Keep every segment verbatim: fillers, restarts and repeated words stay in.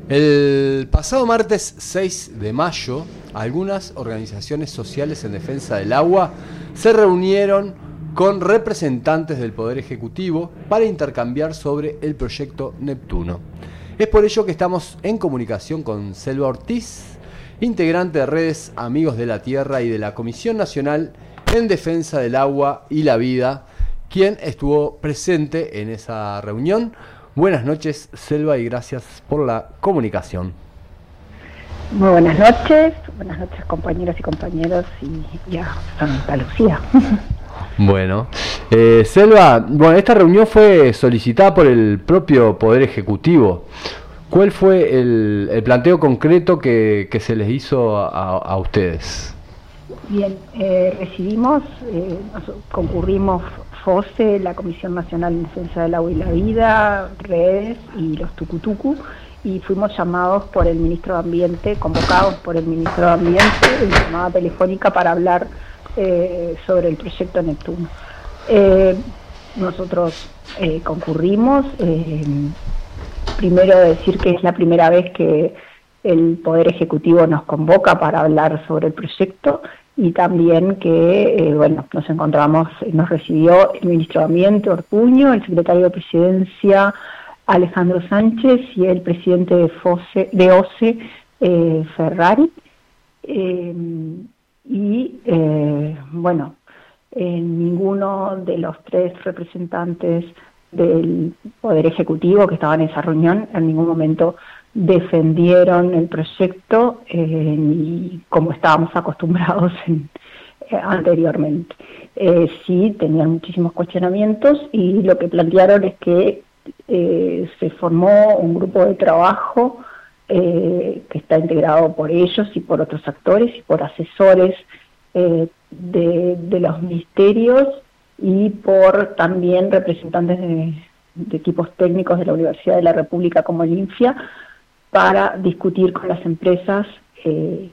El pasado martes seis de mayo, algunas organizaciones sociales en defensa del agua se reunieron con representantes del Poder Ejecutivo para intercambiar sobre el proyecto Neptuno. Es por ello que estamos en comunicación con Selva Ortiz, integrante de Redes Amigos de la Tierra y de la Comisión Nacional en Defensa del Agua y la Vida, quien estuvo presente en esa reunión. Buenas noches, Selva, y gracias por la comunicación. Muy buenas noches, buenas noches compañeras y compañeros y, y a Santa Lucía. Bueno, eh, Selva, bueno, esta reunión fue solicitada por el propio Poder Ejecutivo. ¿Cuál fue el, el planteo concreto que, que se les hizo a, a ustedes? Bien, eh, recibimos, eh, concurrimos FOSE, la Comisión Nacional en Defensa del Agua y la Vida, Redes y los Tucutucu, y fuimos llamados por el Ministro de Ambiente, convocados por el Ministro de Ambiente en llamada telefónica para hablar eh, sobre el proyecto Neptuno. Eh, nosotros eh, concurrimos, eh, primero decir que es la primera vez que el Poder Ejecutivo nos convoca para hablar sobre el proyecto, y también que, eh, bueno, nos encontramos, nos recibió el Ministro de Ambiente, Ortuño, el Secretario de Presidencia, Alejandro Sánchez, y el Presidente de, FOSE, de OCE, eh, Ferrari. Eh, y, eh, bueno, eh, ninguno de los tres representantes del Poder Ejecutivo que estaban en esa reunión en ningún momento defendieron el proyecto eh, y como estábamos acostumbrados en, eh, anteriormente. Eh, sí, tenían muchísimos cuestionamientos y lo que plantearon es que eh, se formó un grupo de trabajo eh, que está integrado por ellos y por otros actores y por asesores eh, de, de los ministerios y por también representantes de, de equipos técnicos de la Universidad de la República como el INFIA, para discutir con las empresas eh,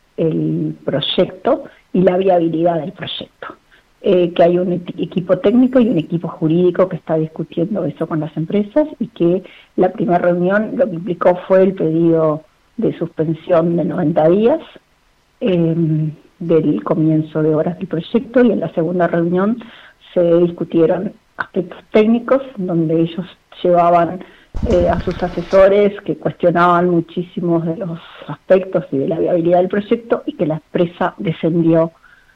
el proyecto y la viabilidad del proyecto. Eh, que hay un equipo técnico y un equipo jurídico que está discutiendo eso con las empresas, y que la primera reunión lo que implicó fue el pedido de suspensión de noventa días eh, del comienzo de obras del proyecto, y en la segunda reunión se discutieron aspectos técnicos donde ellos llevaban Eh, a sus asesores que cuestionaban muchísimos de los aspectos y de la viabilidad del proyecto, y que la empresa defendió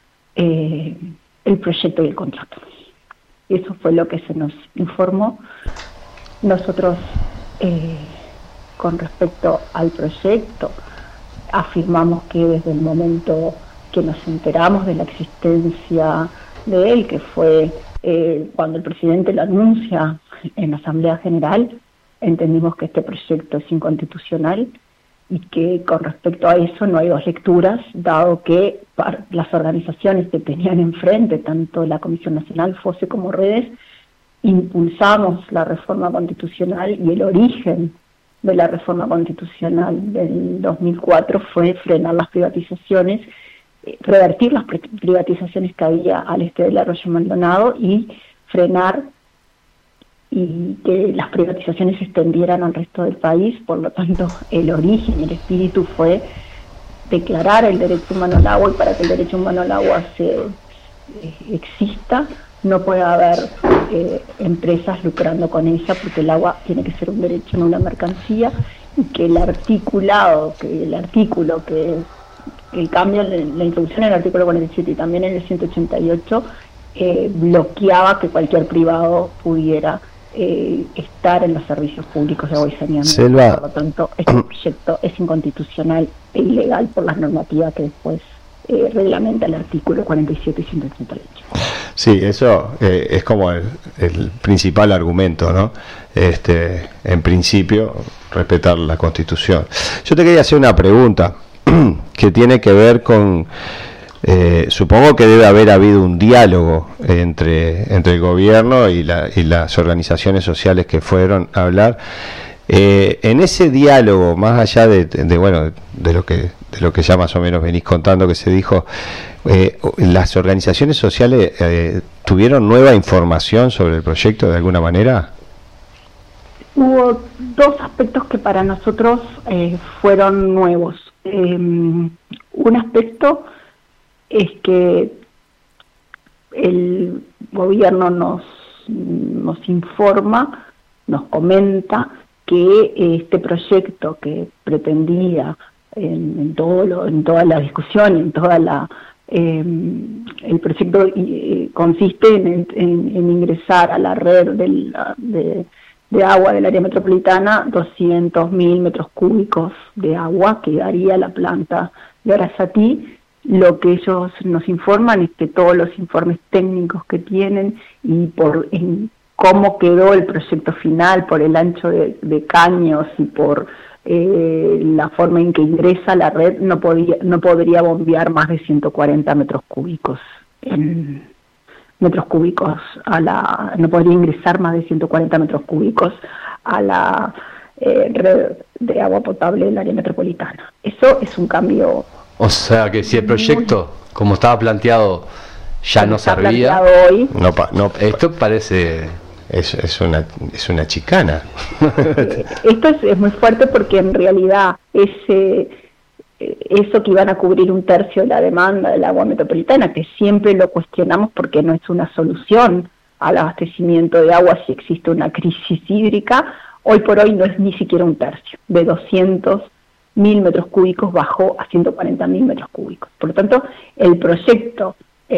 eh, el proyecto y el contrato. Eso fue lo que se nos informó. Nosotros, eh, con respecto al proyecto, afirmamos que desde el momento que nos enteramos de la existencia de él, que fue eh, cuando el presidente lo anuncia en la Asamblea General, entendimos que este proyecto es inconstitucional y que con respecto a eso no hay dos lecturas, dado que para las organizaciones que tenían enfrente, tanto la Comisión Nacional, FOSE como Redes, impulsamos la reforma constitucional, y el origen de la reforma constitucional del dos mil cuatro fue frenar las privatizaciones, revertir las privatizaciones que había al este del Arroyo Maldonado y frenar y que las privatizaciones se extendieran al resto del país. Por lo tanto, el origen y el espíritu fue declarar el derecho humano al agua, y para que el derecho humano al agua se, eh, exista, no puede haber eh, empresas lucrando con ella, porque el agua tiene que ser un derecho, no una mercancía, y que el articulado, que el artículo, que el cambio, la introducción en el artículo cuarenta y siete y también en el ciento ochenta y ocho, eh, bloqueaba que cualquier privado pudiera Eh, estar en los servicios públicos de agua y saneamiento. Selva. Por lo tanto, este proyecto es inconstitucional e ilegal por las normativas que después eh, reglamenta el artículo cuarenta y siete y ciento ochenta y ocho. Sí, eso eh, es como el, el principal argumento, ¿no? Este, en principio, respetar la Constitución. Yo te quería hacer una pregunta que tiene que ver con... Eh, supongo que debe haber habido un diálogo entre, entre el gobierno y, la, y las organizaciones sociales que fueron a hablar. Eh, en ese diálogo, más allá de, de bueno de lo que de lo que ya más o menos venís contando que se dijo, eh, las organizaciones sociales eh, ¿tuvieron nueva información sobre el proyecto de alguna manera? Hubo dos aspectos que para nosotros eh, fueron nuevos. Eh, un aspecto es que el gobierno nos, nos informa, nos comenta que este proyecto que pretendía en, en, todo lo, en toda la discusión, en toda la... Eh, el proyecto eh, consiste en, en, en ingresar a la red del, de, de agua del área metropolitana doscientos mil metros cúbicos de agua que daría la planta de Arasatí. Lo que ellos nos informan es que todos los informes técnicos que tienen y por en cómo quedó el proyecto final, por el ancho de, de caños y por Eh, la forma en que ingresa la red, no podía, no podría bombear más de ciento cuarenta metros cúbicos en metros cúbicos a la, no podría ingresar más de ciento cuarenta metros cúbicos a la eh, red de agua potable del área metropolitana. Eso es un cambio. O sea que si el proyecto, muy, como estaba planteado, ya no servía, hoy, no, no, esto parece... Es, es una es una chicana. Esto es, es muy fuerte porque en realidad ese eso que iban a cubrir un tercio de la demanda del agua metropolitana, que siempre lo cuestionamos porque no es una solución al abastecimiento de agua si existe una crisis hídrica, hoy por hoy no es ni siquiera un tercio. De doscientos mil metros cúbicos bajó a ciento cuarenta mil metros cúbicos. Por lo tanto, el proyecto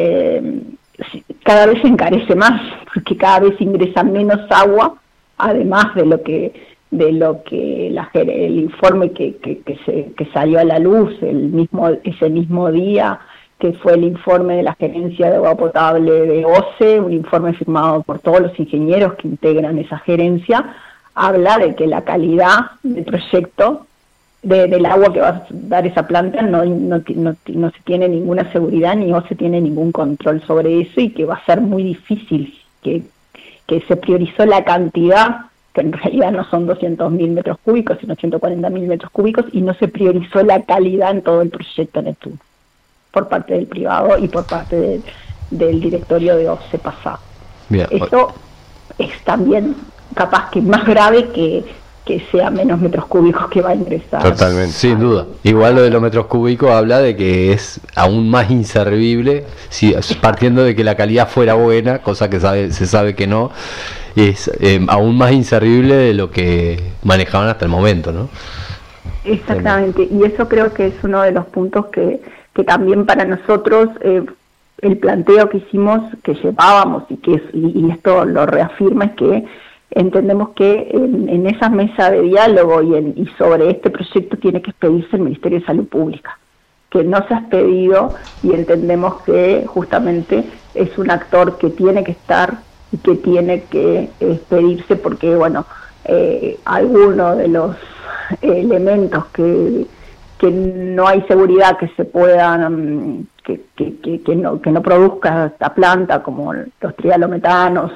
eh, cada vez se encarece más, porque cada vez ingresa menos agua, además de lo que de lo que la, el informe que, que, que, se, que salió a la luz el mismo ese mismo día, que fue el informe de la Gerencia de Agua Potable de O C E, un informe firmado por todos los ingenieros que integran esa gerencia, habla de que la calidad del proyecto De, del agua que va a dar esa planta no, no, no, no se tiene ninguna seguridad ni no se tiene ningún control sobre eso, y que va a ser muy difícil, que, que se priorizó la cantidad, que en realidad no son doscientos mil metros cúbicos sino ciento cuarenta mil metros cúbicos, y no se priorizó la calidad en todo el proyecto Neptuno por parte del privado y por parte de, del directorio de O C E pasado. Bien. Eso es también capaz que más grave que que sea menos metros cúbicos que va a ingresar. Totalmente. Sin duda. Igual lo de los metros cúbicos habla de que es aún más inservible, si partiendo de que la calidad fuera buena, cosa que sabe, se sabe que no, es eh, aún más inservible de lo que manejaban hasta el momento, ¿no? Exactamente, y eso creo que es uno de los puntos que, que también para nosotros eh, el planteo que hicimos, que llevábamos y que es, y, y esto lo reafirma, es que entendemos que en, en esa mesa de diálogo y, en, y sobre este proyecto tiene que expedirse el Ministerio de Salud Pública, que no se ha expedido, y entendemos que justamente es un actor que tiene que estar y que tiene que expedirse porque, bueno, eh, algunos de los elementos que, que no hay seguridad que se puedan, que, que, que, que, no, que no produzca esta planta, como los trialometanos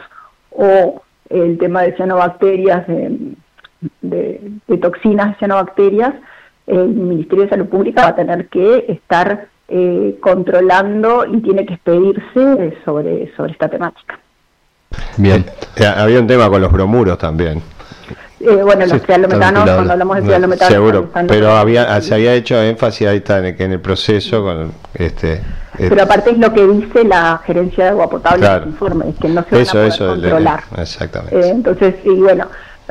o el tema de cianobacterias, de, de, de toxinas de cianobacterias, el Ministerio de Salud Pública va a tener que estar eh, controlando y tiene que expedirse sobre, sobre esta temática. Bien, eh, había un tema con los bromuros también. Eh, bueno, los trialometanos, cuando hablamos de trialometanos... Seguro, pero había, se había hecho énfasis, ahí está, en el, en el proceso con este... Pero aparte es lo que dice la Gerencia de Agua Potable, claro, en el informe, es que no se eso, van a poder eso, controlar. El, exactamente. Eh, entonces, y bueno,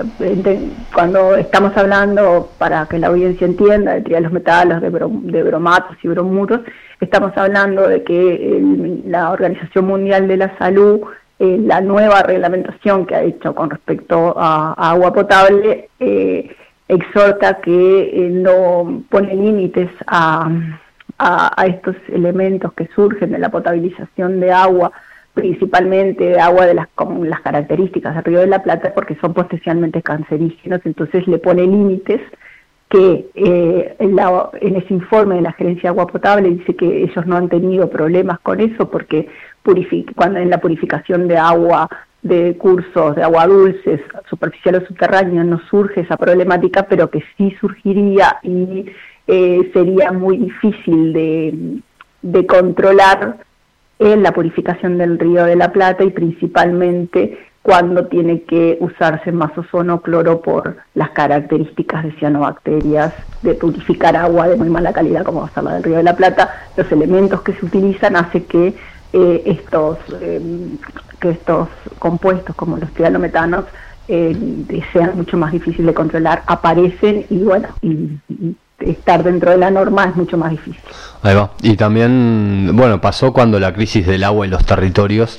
cuando estamos hablando, para que la audiencia entienda, de trialometanos, de, brom, de bromatos y bromuros, estamos hablando de que el, la Organización Mundial de la Salud, eh, la nueva reglamentación que ha hecho con respecto a, a agua potable, eh, exhorta que eh, no pone límites a... A, a estos elementos que surgen de la potabilización de agua, principalmente de agua de las, con las características del Río de la Plata, porque son potencialmente cancerígenos. Entonces le pone límites que eh, en, la, en ese informe de la Gerencia de Agua Potable dice que ellos no han tenido problemas con eso, porque purific- cuando en la purificación de agua, de cursos de agua dulces, superficial o subterránea, no surge esa problemática, pero que sí surgiría y Eh, sería muy difícil de, de controlar en la purificación del Río de la Plata, y principalmente cuándo tiene que usarse más ozono o cloro por las características de cianobacterias, de purificar agua de muy mala calidad, como va a ser la del Río de la Plata. Los elementos que se utilizan hace que eh, estos eh, que estos compuestos, como los trialometanos, eh, sean mucho más difíciles de controlar, aparecen y bueno, y, y estar dentro de la norma es mucho más difícil. Ahí va. Y también, bueno, pasó cuando la crisis del agua en los territorios,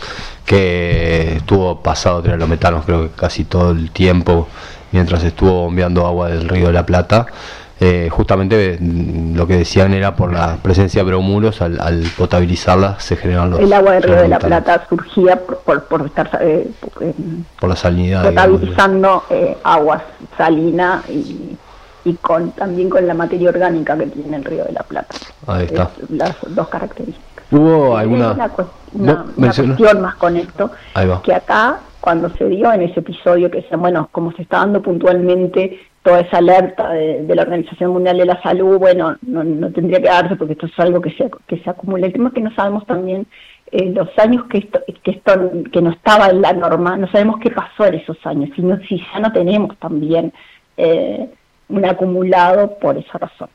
que estuvo pasado trialometanos creo que casi todo el tiempo, mientras estuvo bombeando agua del Río de la Plata, eh, justamente lo que decían era por la presencia de bromuros, al, al potabilizarla se generan los... El agua del Río de la Plata surgía por, por, por estar eh, por, por la salinidad, potabilizando eh, agua salina y... y con también con la materia orgánica que tiene el Río de la Plata. Ahí está. Es, las dos características. ¿Hubo alguna una, una, una cuestión más con esto? Que acá, cuando se dio en ese episodio, que decían, bueno, como se está dando puntualmente toda esa alerta de, de la Organización Mundial de la Salud, bueno, no, no tendría que darse porque esto es algo que se, que se acumula. El tema es que no sabemos también eh, los años que esto, que esto que no estaba en la norma, no sabemos qué pasó en esos años, sino si ya no tenemos también... Eh, un acumulado por esa razón.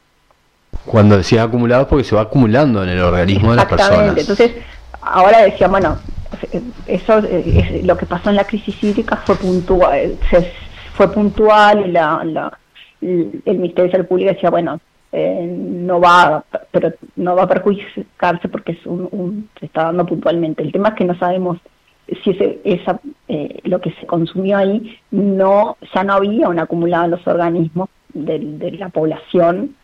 Cuando decía acumulado, porque se va acumulando en el organismo de las personas. Entonces, ahora decía, bueno, eso es, lo que pasó en la crisis hídrica fue puntual, se, fue puntual y la, la, el Ministerio de Salud Pública decía, bueno, eh, no va, pero no va a perjudicarse porque es un, un, se está dando puntualmente. El tema es que no sabemos si ese, esa, eh, lo que se consumió ahí, no ya no había un acumulado en los organismos de, de la población,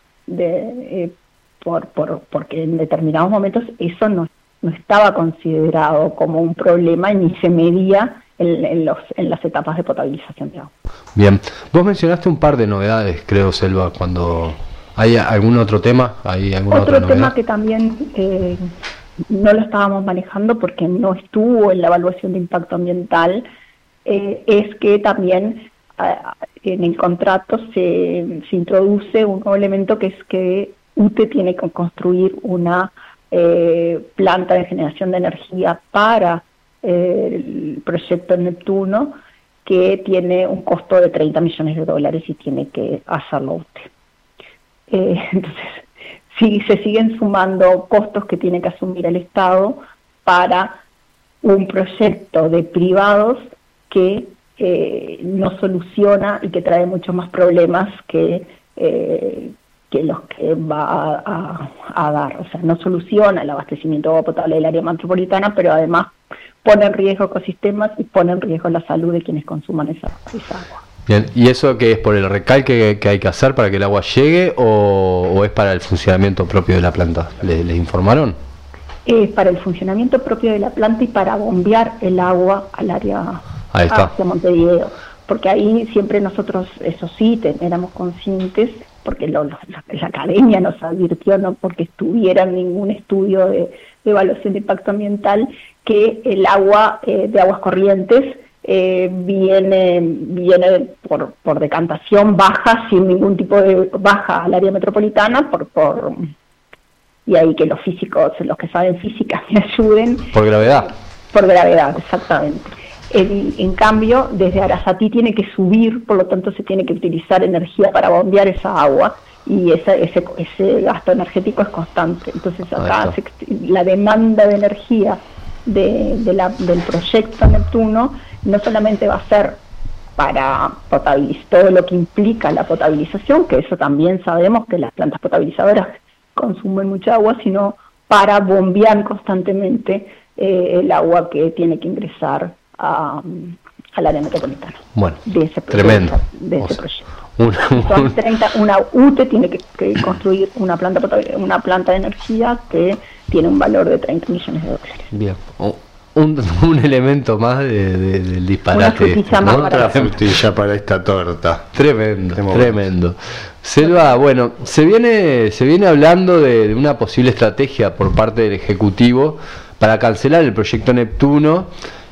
de, eh, por, por porque en determinados momentos eso no, no estaba considerado como un problema ni se medía en, en, los, en las etapas de potabilización de agua. Bien, vos mencionaste un par de novedades, creo, Selva, cuando... ¿Hay algún otro tema? ¿Hay alguna otro otra tema novedad? Que también... Eh, no lo estábamos manejando porque no estuvo en la evaluación de impacto ambiental, eh, es que también eh, en el contrato se, se introduce un nuevo elemento que es que U T E tiene que construir una eh, planta de generación de energía para eh, el proyecto Neptuno, que tiene un costo de treinta millones de dólares y tiene que hacerlo U T E. Eh, entonces, sí, se siguen sumando costos que tiene que asumir el Estado para un proyecto de privados que eh, no soluciona y que trae muchos más problemas que, eh, que los que va a, a, a dar. O sea, no soluciona el abastecimiento de agua potable del área metropolitana, pero además pone en riesgo ecosistemas y pone en riesgo la salud de quienes consuman esa, esa agua. Bien, ¿y eso qué es por el recalque que hay que hacer para que el agua llegue o, o es para el funcionamiento propio de la planta? ¿Les, les informaron? Es para el funcionamiento propio de la planta y para bombear el agua al área ahí está. Hacia Montevideo, porque ahí siempre nosotros, eso sí, ten, éramos conscientes, porque lo, lo, la, la academia nos advirtió, no porque estuviera en ningún estudio de, de evaluación de impacto ambiental, que el agua eh, de aguas corrientes Eh, viene viene por, por decantación baja, sin ningún tipo de baja al área metropolitana, por, por y ahí que los físicos, los que saben física me ayuden. Por gravedad. Por gravedad, exactamente. En, en cambio, desde Arasatí tiene que subir, por lo tanto se tiene que utilizar energía para bombear esa agua, y esa, ese, ese gasto energético es constante. Entonces acá se, la demanda de energía de, de la, del proyecto Neptuno no solamente va a ser para potabilizar todo lo que implica la potabilización, que eso también sabemos que las plantas potabilizadoras consumen mucha agua, sino para bombear constantemente eh, el agua que tiene que ingresar a, al área metropolitana. Bueno, de ese tremendo. De ese proyecto. Una, Son treinta, una U T E tiene que, que construir una planta potable, una planta de energía que tiene un valor de treinta millones de dólares. Bien. Oh. Un, un elemento más de, de, del disparate. Una frutilla, este, más ¿no? para Otra frutilla para esta torta. Tremendo, tremendo. Selva, bueno, se viene, se viene hablando de, de una posible estrategia por parte del Ejecutivo para cancelar el proyecto Neptuno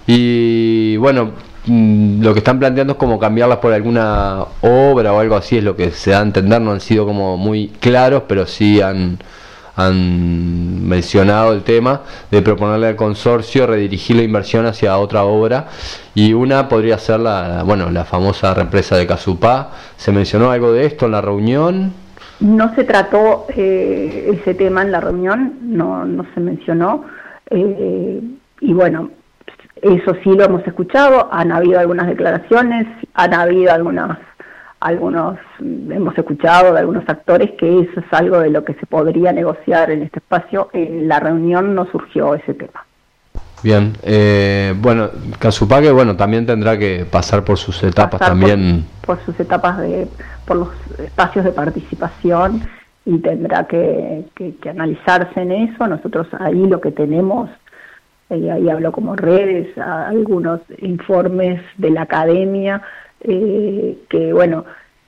y bueno, lo que están planteando es como cambiarlas por alguna obra o algo así, es lo que se da a entender, no han sido como muy claros, pero sí han, han mencionado el tema de proponerle al consorcio redirigir la inversión hacia otra obra, y una podría ser la, bueno, la famosa represa de Casupá. ¿Se mencionó algo de esto en la reunión? No se trató eh, ese tema en la reunión, no, no se mencionó, eh, y bueno, eso sí lo hemos escuchado, han habido algunas declaraciones, han habido algunas, algunos, hemos escuchado de algunos actores que eso es algo de lo que se podría negociar en este espacio. En la reunión no surgió ese tema. Bien, eh, bueno, Casupá, que bueno, también tendrá que pasar por sus etapas pasar también. Por, por sus etapas, de por los espacios de participación, y tendrá que, que, que analizarse en eso. Nosotros ahí lo que tenemos, y ahí hablo como redes, algunos informes de la academia, eh, que bueno,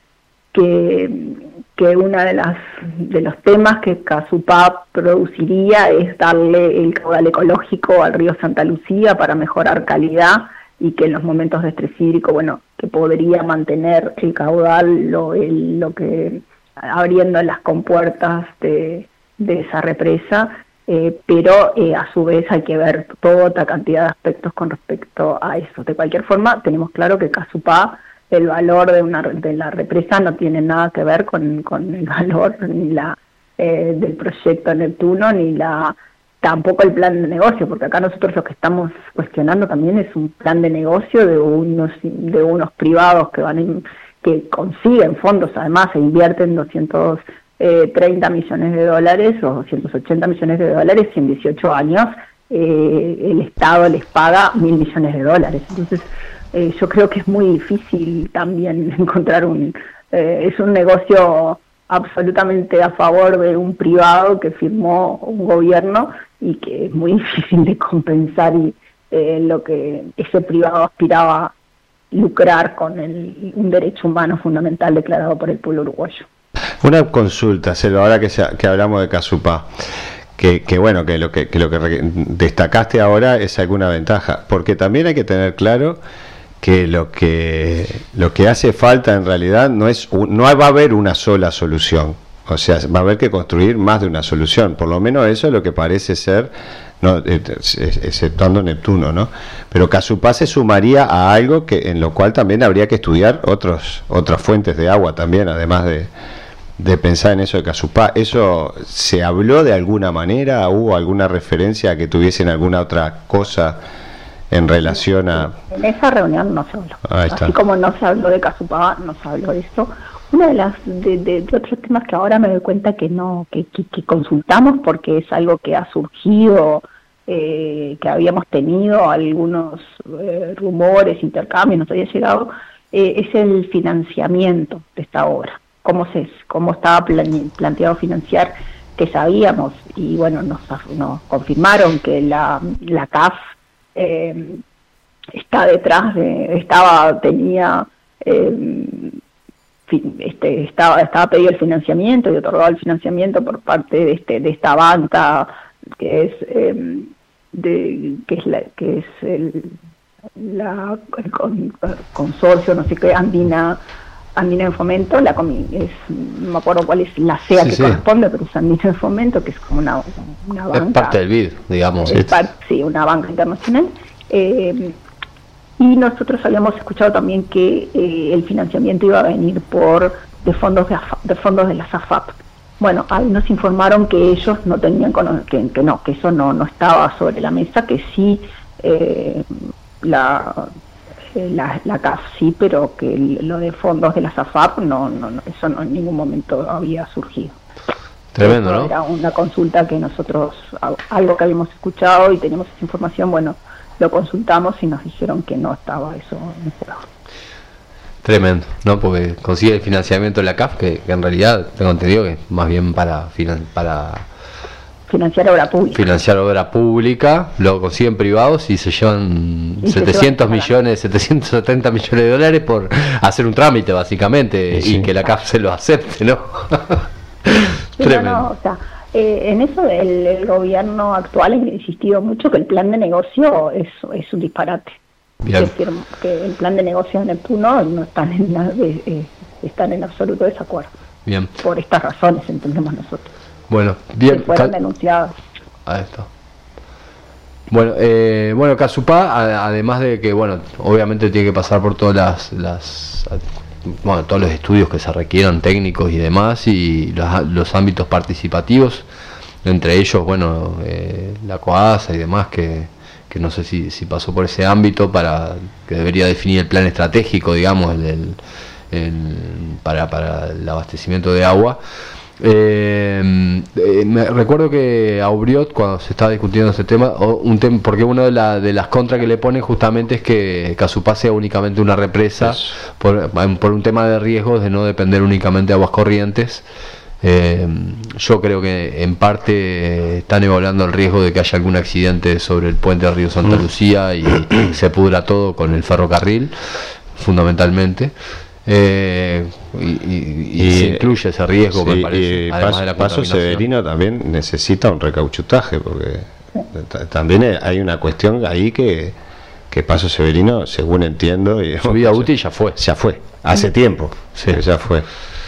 que, que una de las de los temas que Casupá produciría es darle el caudal ecológico al río Santa Lucía para mejorar calidad, y que en los momentos de estrés hídrico, bueno, que podría mantener el caudal, lo, el, lo que abriendo las compuertas de, de esa represa. Eh, pero eh, a su vez hay que ver toda otra cantidad de aspectos con respecto a eso. De cualquier forma, tenemos claro que Casupá, el valor de una de la represa no tiene nada que ver con, con el valor ni la eh, del proyecto Neptuno, ni la tampoco el plan de negocio, porque acá nosotros lo que estamos cuestionando también es un plan de negocio de unos de unos privados que van en, que consiguen fondos, además se invierten doscientos treinta millones de dólares o doscientos ochenta millones de dólares, y en dieciocho años eh, el Estado les paga mil millones de dólares. Entonces eh, yo creo que es muy difícil también encontrar un... Eh, es un negocio absolutamente a favor de un privado que firmó un gobierno, y que es muy difícil de compensar, y eh, lo que ese privado aspiraba a lucrar con el, un derecho humano fundamental declarado por el pueblo uruguayo. Una consulta, Selva, ahora que, se, que hablamos de Casupá, que, que bueno, que lo que, que lo que destacaste ahora es alguna ventaja, porque también hay que tener claro que lo que lo que hace falta en realidad no es no va a haber una sola solución, o sea, va a haber que construir más de una solución, por lo menos eso es lo que parece ser, no, exceptuando Neptuno, ¿no? Pero Casupá se sumaría a algo que en lo cual también habría que estudiar otros otras fuentes de agua también, además de de pensar en eso de Casupá. ¿Eso se habló de alguna manera? ¿Hubo alguna referencia a que tuviesen alguna otra cosa en relación a...? En esa reunión no se habló. Así como no se habló de Casupá, no se habló de eso. Una de las de, de, de otros temas que ahora me doy cuenta que no que, que, que consultamos, porque es algo que ha surgido, eh, que habíamos tenido algunos eh, rumores, intercambios, nos había llegado, eh, es el financiamiento de esta obra. Cómo se cómo estaba plan, planteado financiar, que sabíamos, y bueno, nos, nos confirmaron que la, la C A F eh, está detrás de, estaba, tenía, eh, este, estaba, estaba pedido el financiamiento y otorgado el financiamiento por parte de este, de esta banca que es eh, de, que es la, que es el, la, el con, consorcio, no sé qué, Andina. Andina en Fomento, la es, no me acuerdo cuál es la C E A sí, que sí. corresponde, pero es Andina en Fomento, que es como una, una banca. Es parte del B I D, digamos. Es part, sí, una banca internacional. Eh, y nosotros habíamos escuchado también que eh, el financiamiento iba a venir por de fondos de, de fondos de la S A F A P. Bueno, ahí nos informaron que ellos no tenían, que, que no, que eso no, no estaba sobre la mesa, que sí eh, la... La, la C A F sí, pero que lo de fondos de la S A F A P no, no, no, eso no en ningún momento había surgido. Tremendo, ¿no? Era una consulta que nosotros, algo que habíamos escuchado y teníamos esa información, bueno, lo consultamos y nos dijeron que no estaba eso en juego. Tremendo, ¿no? Porque consigue el financiamiento de la C A F, que, que en realidad tengo entendido que más bien para para financiar obra pública. Financiar obra pública, lo consiguen privados y se llevan y setecientos se millones, setecientos setenta millones de dólares por hacer un trámite, básicamente, sí, y que la C A F se lo acepte, ¿no? Sí, no, no, o sea, eh, en eso el, el gobierno actual ha insistido mucho que el plan de negocio es, es un disparate. Bien. Es decir, que el plan de negocio de Neptuno no están en, eh, están en absoluto desacuerdo. Bien. Por estas razones, entendemos nosotros. Bueno, bien. Que fueron denunciados. Ahí está. Bueno, eh, bueno, Casupá, a, además de que, bueno, obviamente tiene que pasar por todas las, las, bueno, todos los estudios que se requieran, técnicos y demás, y los, los ámbitos participativos, entre ellos, bueno, eh, la COASA y demás, que, que no sé si, si pasó por ese ámbito, para que debería definir el plan estratégico, digamos, el, el, el, para, para el abastecimiento de agua. Eh, eh, me recuerdo que a Ubriot, cuando se estaba discutiendo ese tema, o un tema, porque una de, la, de las contras que le ponen justamente es que Casupá sea únicamente una represa, por, por un tema de riesgos de no depender únicamente de aguas corrientes. Eh, yo creo que en parte están evaluando el riesgo de que haya algún accidente sobre el puente del río Santa Lucía y se pudra todo con el ferrocarril, fundamentalmente. Eh, y, y, y, y se incluye ese riesgo, sí, me parece. Y Paso, de la Paso Severino también necesita un recauchutaje, porque también hay una cuestión ahí que, que Paso Severino, según entiendo, y, su vida útil ya fue. Ya fue, hace tiempo, sí. Ya fue.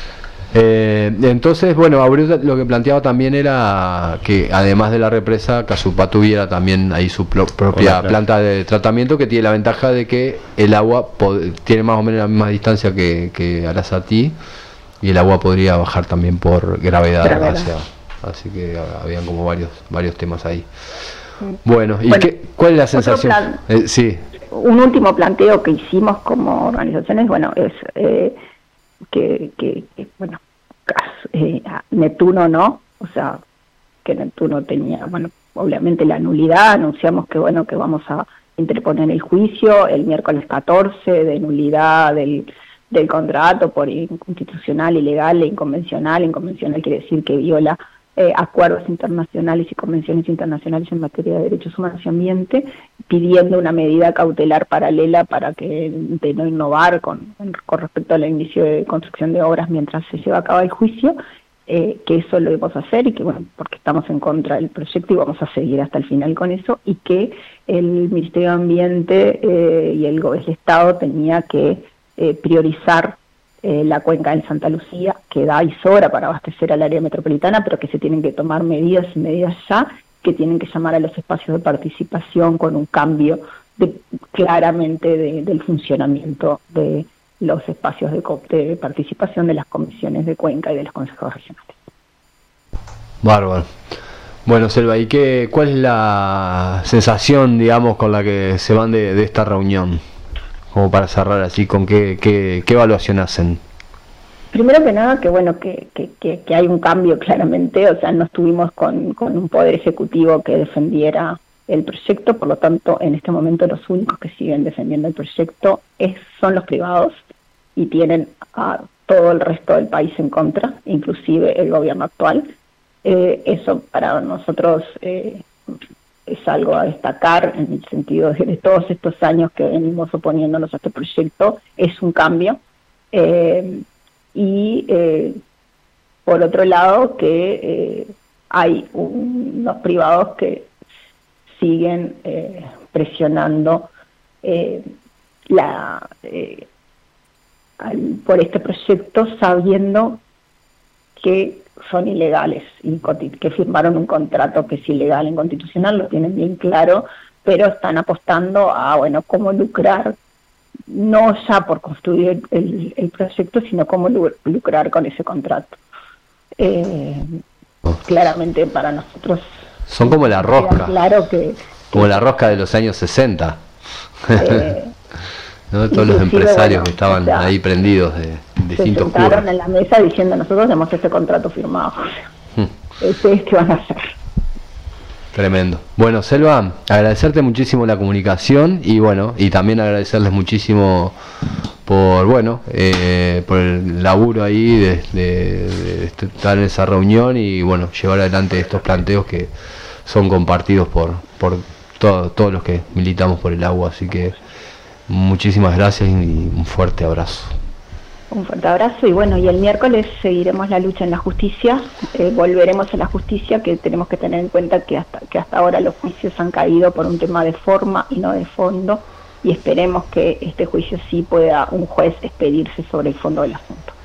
Eh, entonces, bueno, Abreu lo que planteaba también era que además de la represa, Casupá tuviera también ahí su pro propia Hola, planta de tratamiento, que tiene la ventaja de que el agua tiene más o menos la misma distancia que, que Arasatí, y el agua podría bajar también por gravedad, gravedad. Hacia, así que habían como varios varios temas ahí. Bueno, ¿y bueno, qué, cuál es la sensación? Eh, sí. Un último planteo que hicimos como organizaciones, bueno, es... Eh, Que, que, que bueno, eh, Neptuno no, o sea, que Neptuno tenía, bueno, obviamente la nulidad, anunciamos que bueno, que vamos a interponer el juicio el miércoles catorce de nulidad del, del contrato por inconstitucional, ilegal e inconvencional. Inconvencional quiere decir que viola eh, acuerdos internacionales y convenciones internacionales en materia de derechos humanos y ambiente, pidiendo una medida cautelar paralela para que de no innovar con, con respecto al inicio de construcción de obras mientras se lleva a cabo el juicio, eh, que eso lo íbamos a hacer y que, bueno, porque estamos en contra del proyecto y vamos a seguir hasta el final con eso, y que el Ministerio de Ambiente eh, y el Gobierno del Estado tenía que eh, priorizar eh, la cuenca del Santa Lucía, que da y sobra para abastecer al área metropolitana, pero que se tienen que tomar medidas y medidas ya, que tienen que llamar a los espacios de participación con un cambio de, claramente de, del funcionamiento de los espacios de, de participación de las comisiones de cuenca y de los consejos regionales. Bárbaro. Bueno, Selva, ¿y qué, cuál es la sensación, digamos, con la que se van de, de esta reunión? Como para cerrar así, ¿con qué, qué, qué evaluación hacen? Primero que nada, que bueno, que, que, que, que hay un cambio claramente, o sea, no estuvimos con, con un poder ejecutivo que defendiera el proyecto, por lo tanto, en este momento los únicos que siguen defendiendo el proyecto es, son los privados, y tienen a todo el resto del país en contra, inclusive el gobierno actual. Eh, eso para nosotros eh, es algo a destacar, en el sentido de que todos estos años que venimos oponiéndonos a este proyecto, es un cambio. Eh, y eh, por otro lado que eh, hay un, unos privados que siguen eh, presionando eh, la eh, al, por este proyecto, sabiendo que son ilegales y que firmaron un contrato que es ilegal, inconstitucional, lo tienen bien claro, pero están apostando a, bueno, cómo lucrar, no ya por construir el, el proyecto, sino cómo lucrar con ese contrato. Eh, oh. Claramente para nosotros... Son como la rosca. Claro que... Como que, la rosca de los años sesenta. Eh, ¿no? Todos los empresarios, bueno, que estaban, o sea, ahí prendidos de distintos cursos. Se sentaron en la mesa diciendo, nosotros tenemos este contrato firmado. Hmm. Ustedes qué van a hacer. Tremendo. Bueno, Selva, agradecerte muchísimo la comunicación y bueno, y también agradecerles muchísimo por, bueno, eh, por el laburo ahí de, de, de estar en esa reunión y bueno, llevar adelante estos planteos que son compartidos por, por todo, todos los que militamos por el agua, así que muchísimas gracias y un fuerte abrazo. Un fuerte abrazo y bueno, y el miércoles seguiremos la lucha en la justicia, eh, volveremos a la justicia, que tenemos que tener en cuenta que hasta, que hasta ahora los juicios han caído por un tema de forma y no de fondo, y esperemos que este juicio sí pueda un juez expedirse sobre el fondo del asunto.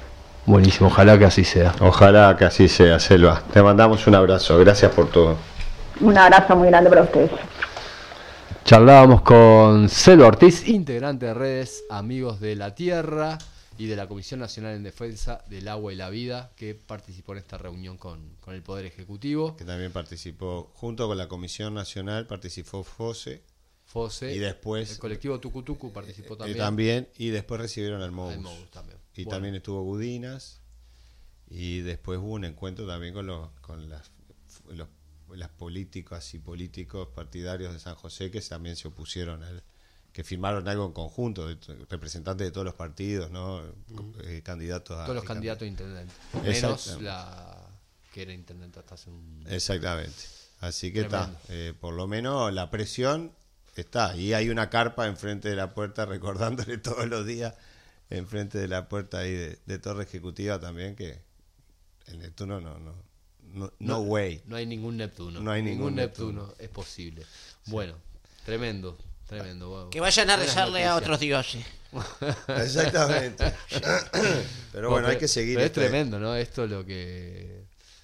Buenísimo, ojalá que así sea. Ojalá que así sea, Selva. Te mandamos un abrazo, gracias por todo. Un abrazo muy grande para ustedes. Charlábamos con Selva Ortiz, integrante de Redes Amigos de la Tierra y de la Comisión Nacional en Defensa del Agua y la Vida, que participó en esta reunión con, con el Poder Ejecutivo. Que también participó, junto con la Comisión Nacional, participó FOSE. FOSE. Y después... El colectivo Tucutucu participó eh, también. Eh, también, y después recibieron al MOUS. Al MOUS también. Y Bueno. también estuvo Gudinas. Y después hubo un encuentro también con los, con las, los las políticas y políticos partidarios de San José que también se opusieron al, que firmaron algo en conjunto, de, representantes de todos los partidos, ¿no? Uh-huh. eh, candidatos a todos los candidatos a intendente, menos la que era intendente hasta hace un... Exactamente, así que está, eh, por lo menos la presión está, y hay una carpa enfrente de la puerta recordándole todos los días enfrente de la puerta ahí de, de Torre Ejecutiva también que el Neptuno no no No, no, no way. No hay ningún Neptuno. No hay ningún, ningún Neptuno. Neptuno. Es posible. Sí. Bueno, tremendo, tremendo. Wow. Que vayan a rezarle a otros dioses. Exactamente. Pero bueno, hay que seguir. Pero es tremendo, ¿no? Esto es lo que...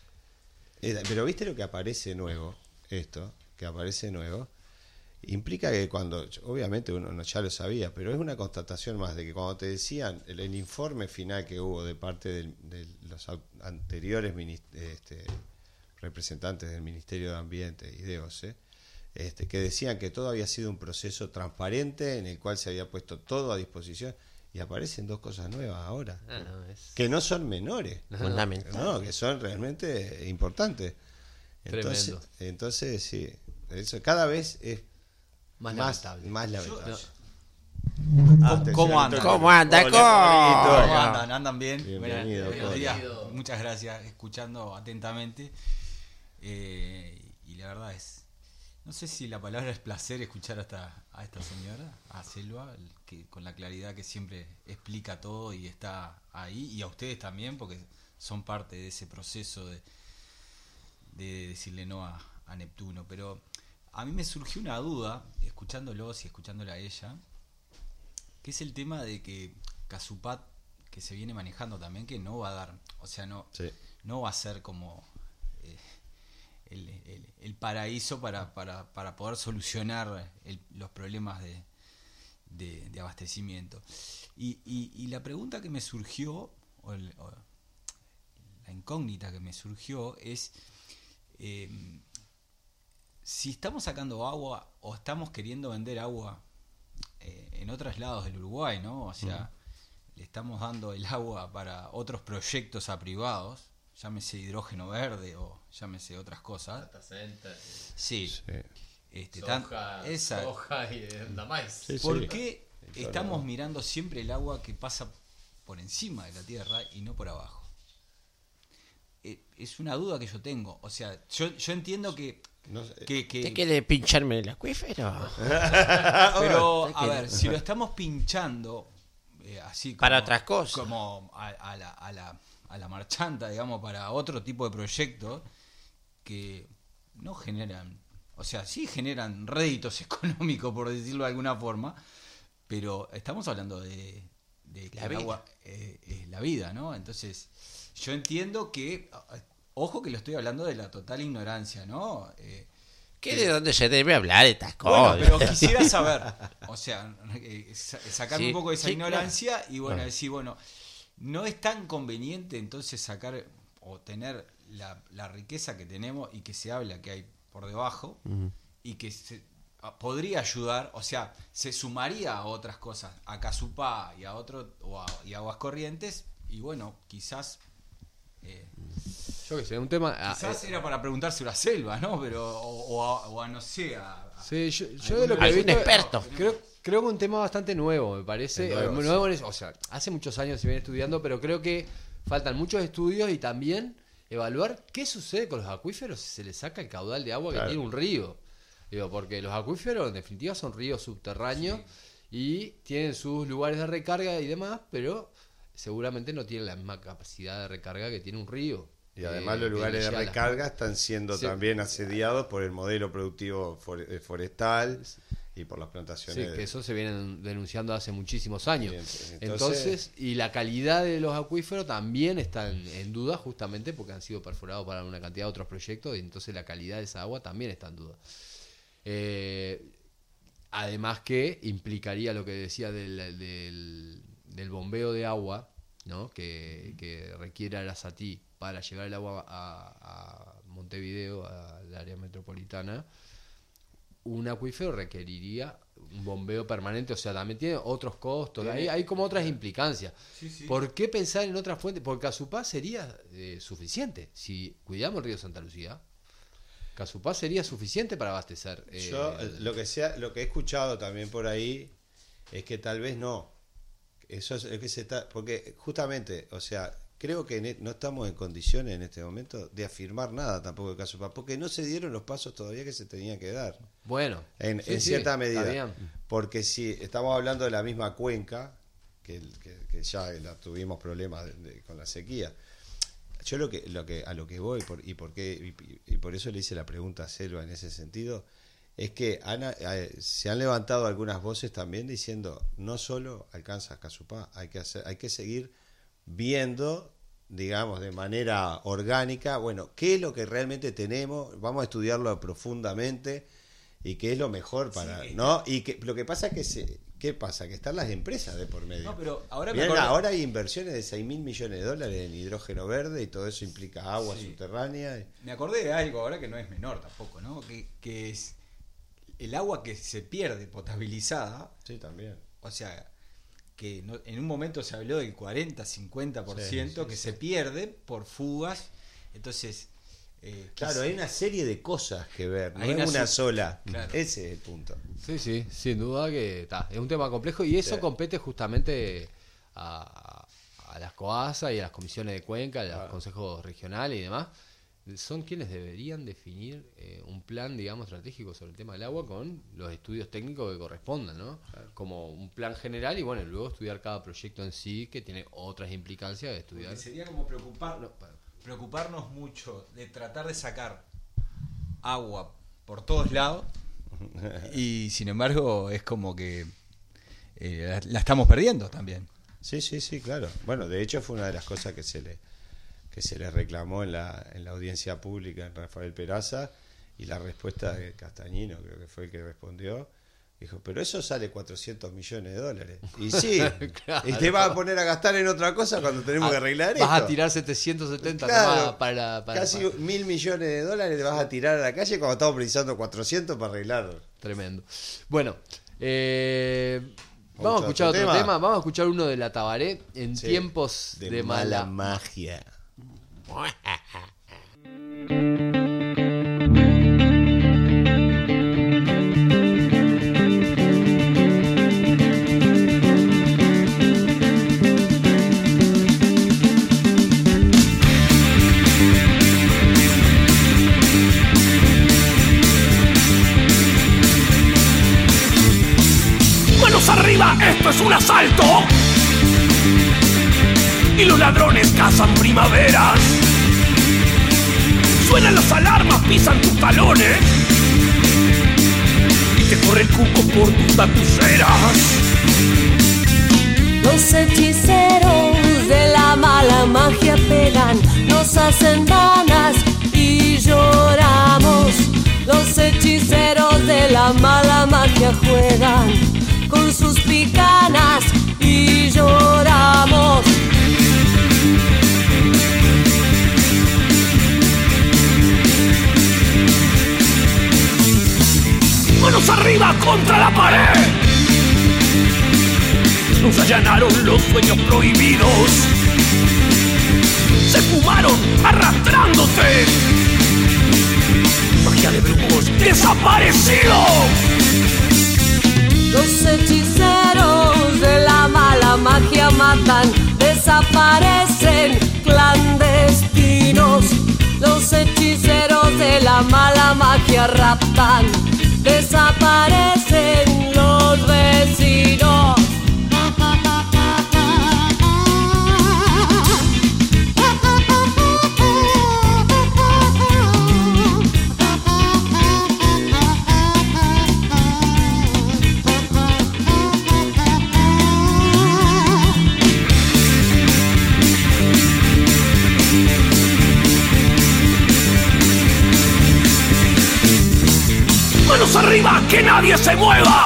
Pero viste lo que aparece nuevo, esto, que aparece nuevo, implica que cuando, obviamente uno ya lo sabía, pero es una constatación más de que cuando te decían el, el informe final que hubo de parte de, de los anteriores este, representantes del Ministerio de Ambiente y de O C E, este, que decían que todo había sido un proceso transparente en el cual se había puesto todo a disposición, y aparecen dos cosas nuevas ahora, ah, no, es... que no son menores, fundamental, no, que son realmente importantes. Entonces, tremendo. Entonces sí, eso cada vez es Más, más lamentable. Más lamentable. Yo, no. ¿Cómo andan? ¿Cómo andan? ¿Cómo andan? ¿Andan bien? Bienvenido, Buenos días. Muchas gracias, escuchando atentamente. Eh, y la verdad es, no sé si la palabra es placer escuchar hasta a esta señora, a Selva, que con la claridad que siempre explica todo y está ahí, y a ustedes también, porque son parte de ese proceso de, de decirle no a, a Neptuno. Pero a mí me surgió una duda, escuchándolos y escuchándola a ella, que es el tema de que Casupat, que se viene manejando también, que no va a dar, o sea, no, sí. no va a ser como eh, el, el, el paraíso para, para, para poder solucionar el, los problemas de, de, de abastecimiento. Y, y, y la pregunta que me surgió, o, el, o la incógnita que me surgió es... Eh, si estamos sacando agua o estamos queriendo vender agua eh, en otros lados del Uruguay, ¿no? O sea, uh-huh. le estamos dando el agua para otros proyectos a privados, llámese hidrógeno verde o llámese otras cosas. Data center. Sí. sí. Este, soja, tan, esa, soja y anda más. Sí, ¿Por sí. qué sí, estamos claro. mirando siempre el agua que pasa por encima de la tierra y no por abajo? Eh, es una duda que yo tengo. O sea, yo, yo entiendo que No sé. Que, que... ¿Te quiere pincharme el acuífero? Pero, a ver, si lo estamos pinchando eh, así como, para otras cosas, como a, a, la, a, la, a la marchanta, digamos, para otro tipo de proyectos que no generan, o sea, sí generan réditos económicos, por decirlo de alguna forma, pero estamos hablando de, de que la el vida. agua eh, es la vida, ¿no? Entonces, yo entiendo que... Ojo que lo estoy hablando de la total ignorancia, ¿no? Eh, ¿Qué de dónde se debe hablar de estas cosas? Bueno, pero quisiera saber, o sea, eh, sacarme sí, un poco de esa sí, ignorancia claro. y bueno, Bueno. decir, bueno, no es tan conveniente entonces sacar o tener la, la riqueza que tenemos y que se habla que hay por debajo uh-huh. y que se, a, podría ayudar, o sea, se sumaría a otras cosas, a Casupá y a otro o a, y a Aguas Corrientes y bueno, quizás... Eh, Yo que sé, un tema... Quizás eh, era para preguntárselo a Selva, ¿no? Pero, o, o, a, o a, no sé, a... a sí, yo, yo de lo que he visto... experto. Creo, creo que un tema bastante nuevo, me parece. Nuevo, nuevo sí. es, o sea, hace muchos años se viene estudiando, pero creo que faltan muchos estudios y también evaluar qué sucede con los acuíferos si se les saca el caudal de agua claro. que tiene un río. Digo, porque los acuíferos en definitiva son ríos subterráneos sí. y tienen sus lugares de recarga y demás, pero seguramente no tienen la misma capacidad de recarga que tiene un río. Y además eh, los lugares de recarga están siendo sí. también asediados por el modelo productivo forestal y por las plantaciones. Sí, de- que eso se viene denunciando hace muchísimos años. Bien, entonces- Entonces, y la calidad de los acuíferos también está en, en duda, justamente porque han sido perforados para una cantidad de otros proyectos, y entonces la calidad de esa agua también está en duda. Eh, además que implicaría lo que decía del, del, del bombeo de agua, ¿no? que, que requiere Arasatí para llevar el agua a, a Montevideo, al área metropolitana. Un acuífero requeriría un bombeo permanente, o sea, también tiene otros costos, hay, hay como otras implicancias. Sí, sí. ¿Por qué pensar en otras fuentes? Porque Casupá sería eh, suficiente. Si cuidamos el río Santa Lucía, Casupá sería suficiente para abastecer. eh, Yo eh, lo que sea, lo que he escuchado también por ahí es que tal vez no. Eso es lo que se está, porque justamente, o sea, creo que ne- no estamos en condiciones en este momento de afirmar nada tampoco de Casupá, porque no se dieron los pasos todavía que se tenían que dar. Bueno, En, sí, en sí, cierta está medida. bien. Porque si estamos hablando de la misma cuenca, que, que, que ya la tuvimos problemas de- de- con la sequía. Yo lo que, lo que a lo que voy por, y por qué y, y por eso le hice la pregunta a Selva en ese sentido, es que han, eh, se han levantado algunas voces también diciendo no solo alcanza Casupá, hay que hacer, hay que seguir viendo, digamos, de manera orgánica, bueno, qué es lo que realmente tenemos, vamos a estudiarlo profundamente y qué es lo mejor para, Sí, ¿no? Y que lo que pasa es que se, ¿qué pasa? Que están las empresas de por medio. No, pero ahora me Bien, acuerdo- ahora hay inversiones de seis mil millones de dólares en hidrógeno verde y todo eso implica agua Sí. subterránea. Me acordé de algo ahora que no es menor tampoco, ¿no? Que, que es el agua que se pierde potabilizada, Sí, también. o sea, que no- en un momento se habló del cuarenta, cincuenta por ciento Sí, sí, que sí. se pierde por fugas. Entonces, eh, Claro, quizá- hay una serie de cosas que ver, no Hay es una una se- sola. Claro. Ese es el punto. Sí, sí, sin duda que ta, es un tema complejo y eso Sí. compete justamente a, a las COASA y a las comisiones de Cuenca, a los Claro. consejos regionales y demás. Son quienes deberían definir eh, un plan, digamos, estratégico sobre el tema del agua con los estudios técnicos que correspondan, ¿no? Como un plan general y bueno, y luego estudiar cada proyecto en sí que tiene otras implicancias de estudiar. porque sería como preocupar, No, para- preocuparnos mucho de tratar de sacar agua por todos lados y sin embargo es como que eh, la, la estamos perdiendo también. Sí, sí, sí, claro. Bueno, de hecho fue una de las cosas que se le que se le reclamó en la, en la audiencia pública en Rafael Peraza, y la respuesta de Castañino, creo que fue el que respondió, dijo, pero eso sale cuatrocientos millones de dólares. Y sí, Claro. y te vas a poner a gastar en otra cosa cuando tenemos que arreglar esto. Vas a tirar setecientos setenta Claro, nomás para, para, casi para- mil millones de dólares le vas a tirar a la calle cuando estamos precisando cuatrocientos para arreglar. Tremendo. Bueno, eh, vamos a a escuchar otro otro tema. tema. Vamos a escuchar uno de la Tabaré en Sí, tiempos de, mala. magia. ¡Manos arriba! ¡Esto es un asalto! Y los ladrones cazan primaveras. Suenan las alarmas, pisan tus talones y te corre el cuco por tus tapiceras. Los hechiceros de la mala magia pegan, nos hacen vanas y lloramos. Los hechiceros de la mala magia juegan con sus picanas y lloramos. ¡Manos arriba contra la pared! Nos allanaron los sueños prohibidos. Se fumaron arrastrándote. Magia de brujos desaparecido. Los hechiceros de la mala magia matan, desaparecen clandestinos. Los hechiceros de la mala magia raptan, desaparecen los vecinos. Manos arriba, que nadie se mueva.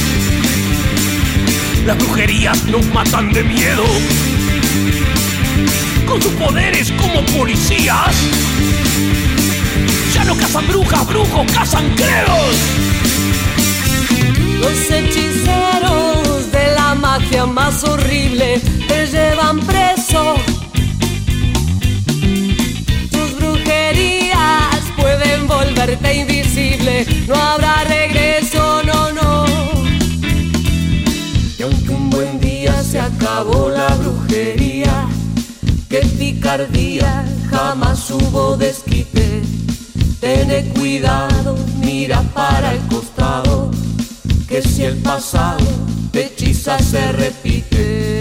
Las brujerías nos matan de miedo. Con sus poderes como policías. Ya no cazan brujas, brujos, cazan credos. Los hechiceros de la magia más horrible te llevan preso. Tus brujerías pueden volverte invisible. No habrá regreso, no, no. Y aunque un buen día se acabó la brujería, qué picardía, jamás hubo desquite. Ten cuidado, mira para el costado, que si el pasado te hechiza se repite.